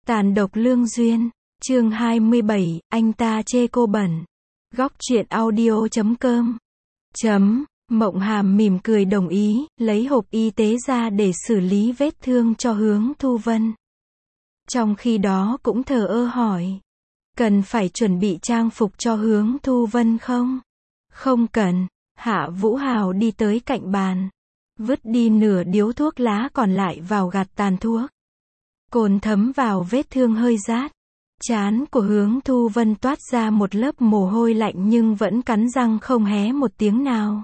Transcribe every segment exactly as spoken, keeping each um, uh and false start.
Tàn độc lương duyên, chương hai mươi bảy, anh ta chê cô bẩn. Góc truyện audio chấm com. Chấm, Mộng Hàm mỉm cười đồng ý, lấy hộp y tế ra để xử lý vết thương cho Hướng Thu Vân. Trong khi đó cũng thờ ơ hỏi, cần phải chuẩn bị trang phục cho Hướng Thu Vân không? Không cần. Hạ Vũ Hào đi tới cạnh bàn, vứt đi nửa điếu thuốc lá còn lại vào gạt tàn thuốc. Cồn thấm vào vết thương hơi rát. Trán của Hướng Thu Vân toát ra một lớp mồ hôi lạnh nhưng vẫn cắn răng không hé một tiếng nào.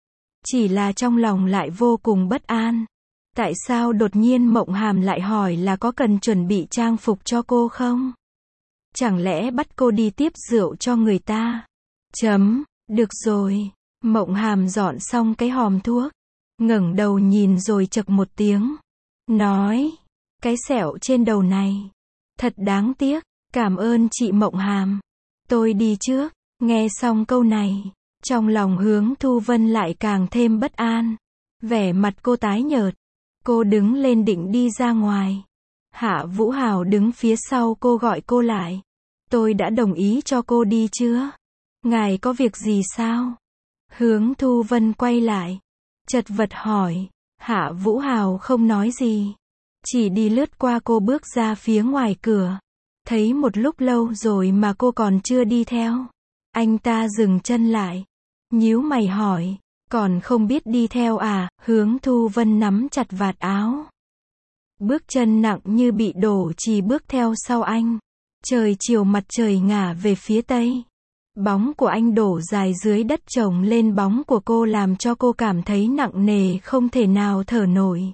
Chỉ là trong lòng lại vô cùng bất an. Tại sao đột nhiên Mộng Hàm lại hỏi là có cần chuẩn bị trang phục cho cô không? Chẳng lẽ bắt cô đi tiếp rượu cho người ta? Chấm, được rồi. Mộng Hàm dọn xong cái hòm thuốc, ngẩng đầu nhìn rồi chậc một tiếng, nói, cái sẹo trên đầu này, thật đáng tiếc, cảm ơn chị Mộng Hàm, tôi đi trước. Nghe xong câu này, trong lòng Hướng Thu Vân lại càng thêm bất an, vẻ mặt cô tái nhợt, cô đứng lên định đi ra ngoài. Hạ Vũ Hào đứng phía sau cô gọi cô lại, tôi đã đồng ý cho cô đi chưa? Ngài có việc gì sao? Hướng Thu Vân quay lại, chật vật hỏi. Hạ Vũ Hào không nói gì, chỉ đi lướt qua cô bước ra phía ngoài cửa. Thấy một lúc lâu rồi mà cô còn chưa đi theo. Anh ta dừng chân lại, nhíu mày hỏi, còn không biết đi theo à? Hướng Thu Vân nắm chặt vạt áo, bước chân nặng như bị đổ chì bước theo sau anh. Trời chiều mặt trời ngả về phía tây. Bóng của anh đổ dài dưới đất chồng lên bóng của cô làm cho cô cảm thấy nặng nề không thể nào thở nổi.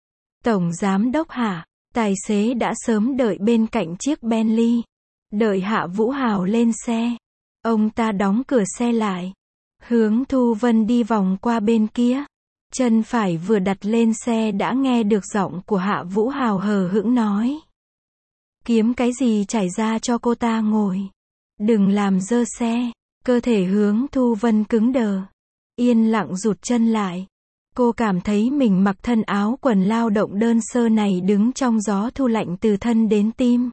Tổng giám đốc Hạ, tài xế đã sớm đợi bên cạnh chiếc Bentley. Đợi Hạ Vũ Hào lên xe, ông ta đóng cửa xe lại. Hướng Thu Vân đi vòng qua bên kia. Chân phải vừa đặt lên xe đã nghe được giọng của Hạ Vũ Hào hờ hững nói, kiếm cái gì trải ra cho cô ta ngồi. Đừng làm dơ xe. Cơ thể Hướng Thu Vân cứng đờ, yên lặng rụt chân lại. Cô cảm thấy mình mặc thân áo quần lao động đơn sơ này đứng trong gió thu lạnh từ thân đến tim.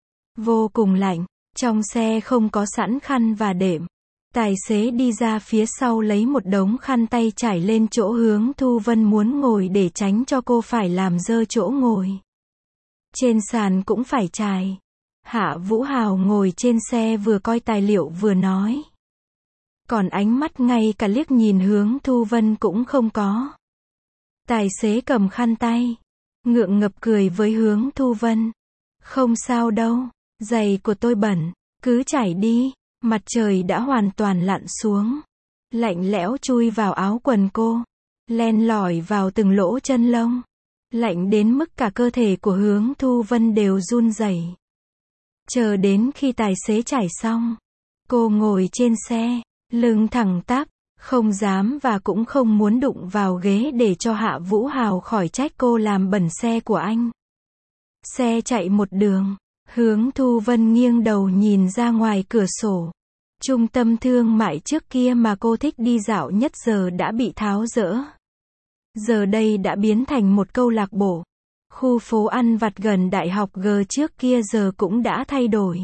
Vô cùng lạnh. Trong xe không có sẵn khăn và đệm. Tài xế đi ra phía sau lấy một đống khăn tay trải lên chỗ Hướng Thu Vân muốn ngồi để tránh cho cô phải làm dơ chỗ ngồi. Trên sàn cũng phải trải. Hạ Vũ Hào ngồi trên xe vừa coi tài liệu vừa nói. Còn ánh mắt ngay cả liếc nhìn Hướng Thu Vân cũng không có. Tài xế cầm khăn tay, ngượng ngập cười với Hướng Thu Vân. Không sao đâu, giày của tôi bẩn, cứ trải đi. Mặt trời đã hoàn toàn lặn xuống. Lạnh lẽo chui vào áo quần cô, len lỏi vào từng lỗ chân lông. Lạnh đến mức cả cơ thể của Hướng Thu Vân đều run rẩy. Chờ đến khi tài xế trải xong, cô ngồi trên xe, lưng thẳng tắp, không dám và cũng không muốn đụng vào ghế để cho Hạ Vũ Hào khỏi trách cô làm bẩn xe của anh. Xe chạy một đường, Hướng Thu Vân nghiêng đầu nhìn ra ngoài cửa sổ. Trung tâm thương mại trước kia mà cô thích đi dạo nhất giờ đã bị tháo dỡ. Giờ đây đã biến thành một câu lạc bộ. Khu phố ăn vặt gần đại học G trước kia giờ cũng đã thay đổi.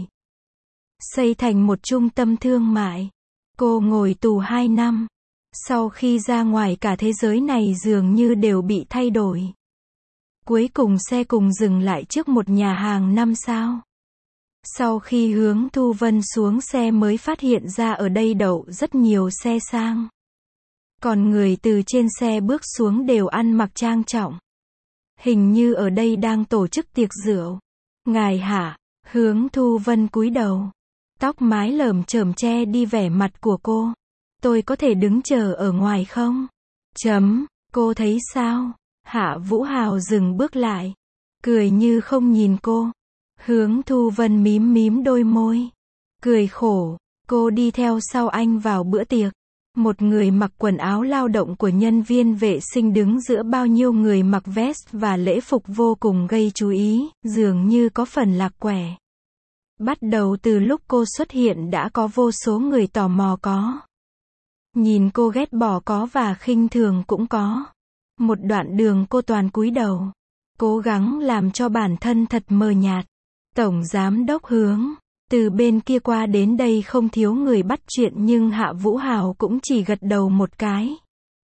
Xây thành một trung tâm thương mại. Cô ngồi tù hai năm. Sau khi ra ngoài cả thế giới này dường như đều bị thay đổi. Cuối cùng xe cùng dừng lại trước một nhà hàng năm sao. Sau khi Hướng Thu Vân xuống xe mới phát hiện ra ở đây đậu rất nhiều xe sang. Còn người từ trên xe bước xuống đều ăn mặc trang trọng. Hình như ở đây đang tổ chức tiệc rượu. Ngài Hạ, Hướng Thu Vân cúi đầu. Tóc mái lởm chởm che đi vẻ mặt của cô. Tôi có thể đứng chờ ở ngoài không? Chấm, cô thấy sao? Hạ Vũ Hào dừng bước lại, cười như không nhìn cô. Hướng Thu Vân mím mím đôi môi, cười khổ. Cô đi theo sau anh vào bữa tiệc. Một người mặc quần áo lao động của nhân viên vệ sinh đứng giữa bao nhiêu người mặc vest và lễ phục vô cùng gây chú ý, dường như có phần lạc quẻ. Bắt đầu từ lúc cô xuất hiện đã có vô số người tò mò có. Nhìn cô ghét bỏ có và khinh thường cũng có. Một đoạn đường cô toàn cúi đầu, cố gắng làm cho bản thân thật mờ nhạt. Tổng Giám Đốc Hướng. Từ bên kia qua đến đây không thiếu người bắt chuyện nhưng Hạ Vũ Hào cũng chỉ gật đầu một cái.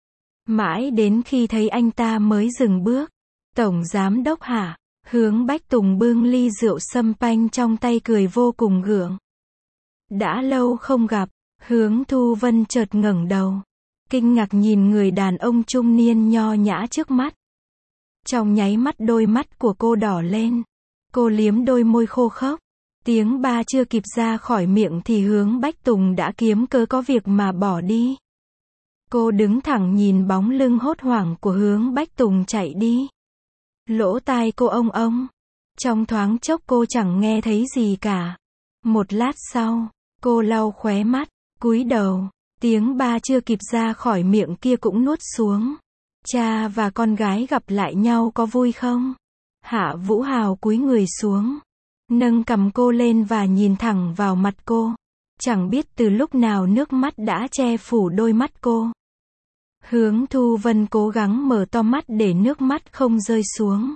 Mãi đến khi thấy anh ta mới dừng bước. Tổng Giám Đốc Hạ. Hướng Bách Tùng bưng ly rượu sâm panh trong tay cười vô cùng gượng. Đã lâu không gặp. Hướng Thu Vân chợt ngẩng đầu. Kinh ngạc nhìn người đàn ông trung niên nho nhã trước mắt. Trong nháy mắt đôi mắt của cô đỏ lên. Cô liếm đôi môi khô khốc. Tiếng ba chưa kịp ra khỏi miệng thì Hướng Bách Tùng đã kiếm cớ có việc mà bỏ đi. Cô đứng thẳng nhìn bóng lưng hốt hoảng của Hướng Bách Tùng chạy đi. Lỗ tai cô ông ông. Trong thoáng chốc cô chẳng nghe thấy gì cả. Một lát sau, cô lau khóe mắt, cúi đầu. Tiếng ba chưa kịp ra khỏi miệng kia cũng nuốt xuống. Cha và con gái gặp lại nhau có vui không? Hạ Vũ Hào cúi người xuống. Nâng cằm cô lên và nhìn thẳng vào mặt cô. Chẳng biết từ lúc nào nước mắt đã che phủ đôi mắt cô. Hướng Thu Vân cố gắng mở to mắt để nước mắt không rơi xuống.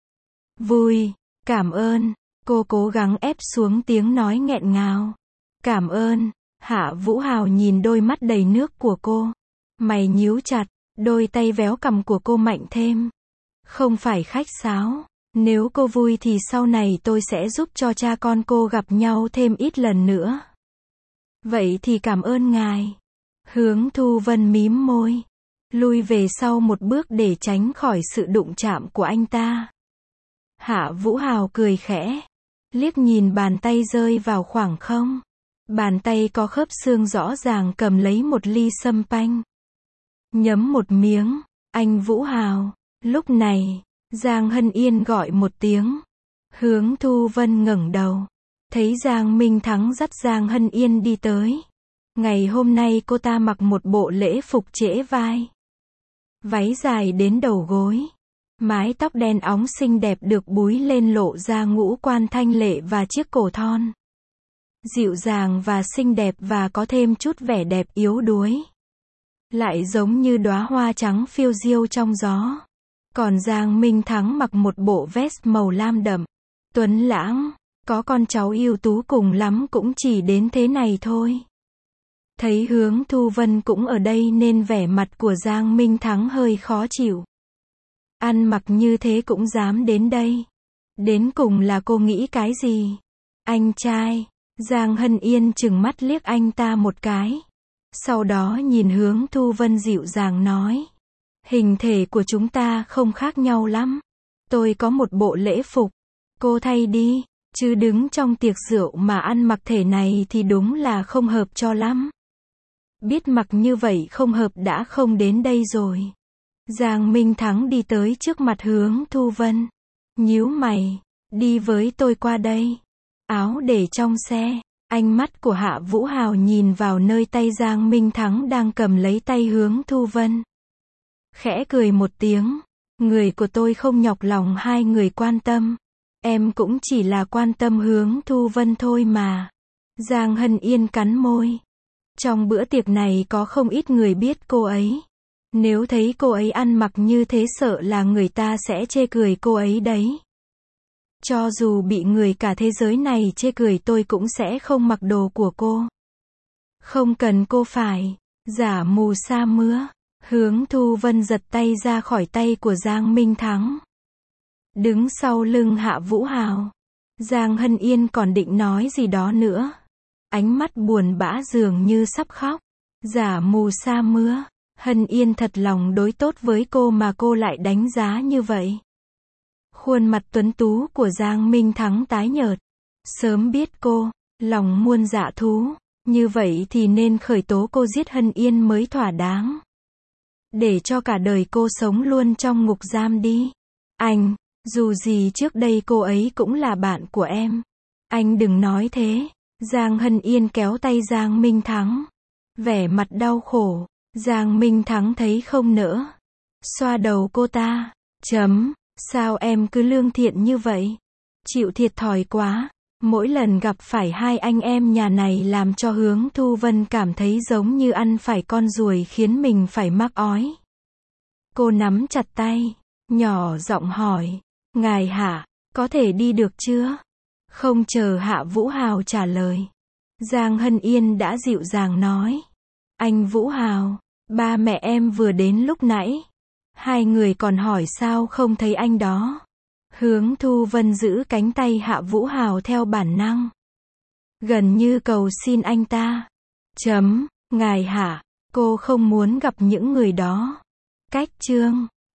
Vui, cảm ơn. Cô cố gắng ép xuống tiếng nói nghẹn ngào. Cảm ơn. Hạ Vũ Hào nhìn đôi mắt đầy nước của cô. Mày nhíu chặt, đôi tay véo cằm của cô mạnh thêm. Không phải khách sáo. Nếu cô vui thì sau này tôi sẽ giúp cho cha con cô gặp nhau thêm ít lần nữa. Vậy thì cảm ơn ngài. Hướng Thu Vân mím môi. Lui về sau một bước để tránh khỏi sự đụng chạm của anh ta. Hạ Vũ Hào cười khẽ. Liếc nhìn bàn tay rơi vào khoảng không. Bàn tay có khớp xương rõ ràng cầm lấy một ly sâm panh. Nhấm một miếng. Anh Vũ Hào. Lúc này, Giang Hân Yên gọi một tiếng. Hướng Thu Vân ngẩng đầu. Thấy Giang Minh Thắng dắt Giang Hân Yên đi tới. Ngày hôm nay cô ta mặc một bộ lễ phục trễ vai. Váy dài đến đầu gối. Mái tóc đen óng xinh đẹp được búi lên lộ ra ngũ quan thanh lệ và chiếc cổ thon. Dịu dàng và xinh đẹp và có thêm chút vẻ đẹp yếu đuối. Lại giống như đóa hoa trắng phiêu diêu trong gió. Còn Giang Minh Thắng mặc một bộ vest màu lam đậm. Tuấn lãng, có con cháu ưu tú cùng lắm cũng chỉ đến thế này thôi. Thấy Hướng Thu Vân cũng ở đây nên vẻ mặt của Giang Minh Thắng hơi khó chịu. Ăn mặc như thế cũng dám đến đây. Đến cùng là cô nghĩ cái gì? Anh trai. Giang Hân Yên trừng mắt liếc anh ta một cái. Sau đó nhìn Hướng Thu Vân dịu dàng nói. Hình thể của chúng ta không khác nhau lắm. Tôi có một bộ lễ phục. Cô thay đi. Chứ đứng trong tiệc rượu mà ăn mặc thể này thì đúng là không hợp cho lắm. Biết mặc như vậy không hợp đã không đến đây rồi. Giang Minh Thắng đi tới trước mặt Hướng Thu Vân. Nhíu mày. Đi với tôi qua đây. Áo để trong xe. Ánh mắt của Hạ Vũ Hào nhìn vào nơi tay Giang Minh Thắng đang cầm lấy tay Hướng Thu Vân. Khẽ cười một tiếng. Người của tôi không nhọc lòng hai người quan tâm. Em cũng chỉ là quan tâm Hướng Thu Vân thôi mà. Giang Hân Yên cắn môi. Trong bữa tiệc này có không ít người biết cô ấy. Nếu thấy cô ấy ăn mặc như thế sợ là người ta sẽ chê cười cô ấy đấy. Cho dù bị người cả thế giới này chê cười tôi cũng sẽ không mặc đồ của cô. Không cần cô phải giả mù sa mưa. Hướng Thu Vân giật tay ra khỏi tay của Giang Minh Thắng. Đứng sau lưng Hạ Vũ Hào. Giang Hân Yên còn định nói gì đó nữa. Ánh mắt buồn bã dường như sắp khóc. Giả mù sa mưa. Hân Yên thật lòng đối tốt với cô mà cô lại đánh giá như vậy. Khuôn mặt tuấn tú của Giang Minh Thắng tái nhợt. Sớm biết cô, lòng muôn dạ thú. Như vậy thì nên khởi tố cô giết Hân Yên mới thỏa đáng. Để cho cả đời cô sống luôn trong ngục giam đi. Anh, dù gì trước đây cô ấy cũng là bạn của em. Anh đừng nói thế. Giang Hân Yên kéo tay Giang Minh Thắng. Vẻ mặt đau khổ. Giang Minh Thắng thấy không nỡ. Xoa đầu cô ta. Chấm. Sao em cứ lương thiện như vậy? Chịu thiệt thòi quá. Mỗi lần gặp phải hai anh em nhà này làm cho Hướng Thu Vân cảm thấy giống như ăn phải con ruồi khiến mình phải mắc ói. Cô nắm chặt tay. Nhỏ giọng hỏi. Ngài hả? Có thể đi được chưa? Không chờ Hạ Vũ Hào trả lời, Giang Hân Yên đã dịu dàng nói. Anh Vũ Hào, ba mẹ em vừa đến lúc nãy. Hai người còn hỏi sao không thấy anh đó. Hướng Thu Vân giữ cánh tay Hạ Vũ Hào theo bản năng, gần như cầu xin anh ta. Chấm, ngài Hạ, cô không muốn gặp những người đó. Cách chương